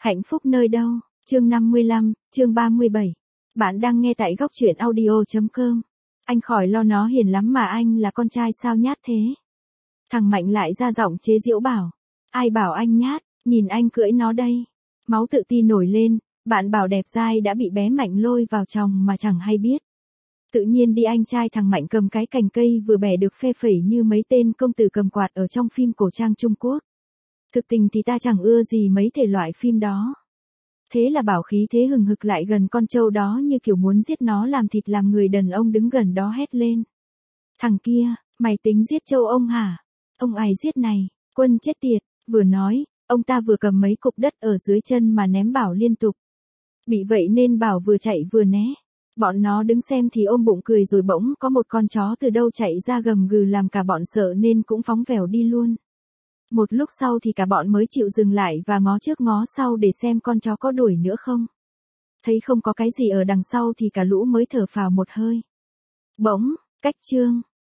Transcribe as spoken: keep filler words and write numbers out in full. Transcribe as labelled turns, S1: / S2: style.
S1: Hạnh phúc nơi đâu? Chương năm mươi lăm, chương ba mươi bảy. Bạn đang nghe tại góc truyện audio chấm com. Anh khỏi lo nó hiền lắm mà anh là con trai sao nhát thế? Thằng Mạnh lại ra giọng chế giễu bảo. Ai bảo anh nhát, nhìn anh cưỡi nó đây. Máu tự ti nổi lên, bạn bảo đẹp dai đã bị bé Mạnh lôi vào chồng mà chẳng hay biết. Tự nhiên đi anh trai thằng Mạnh cầm cái cành cây vừa bẻ được phê phẩy như mấy tên công tử cầm quạt ở trong phim cổ trang Trung Quốc. Thực tình thì ta chẳng ưa gì mấy thể loại phim đó. Thế là bảo khí thế hừng hực lại gần con trâu đó như kiểu muốn giết nó làm thịt, làm người đàn ông đứng gần đó hét lên. Thằng kia, mày tính giết trâu ông hả? Ông ấy giết này, Quân chết tiệt, vừa nói, ông ta vừa cầm mấy cục đất ở dưới chân mà ném Bảo liên tục. Bị vậy nên Bảo vừa chạy vừa né. Bọn nó đứng xem thì ôm bụng cười, rồi bỗng có một con chó từ đâu chạy ra gầm gừ làm cả bọn sợ nên cũng phóng vèo đi luôn. Một lúc sau thì cả bọn mới chịu dừng lại và ngó trước ngó sau để xem con chó có đuổi nữa không. Thấy không có cái gì ở đằng sau thì cả lũ mới thở phào một hơi. Bỗng, cách chương,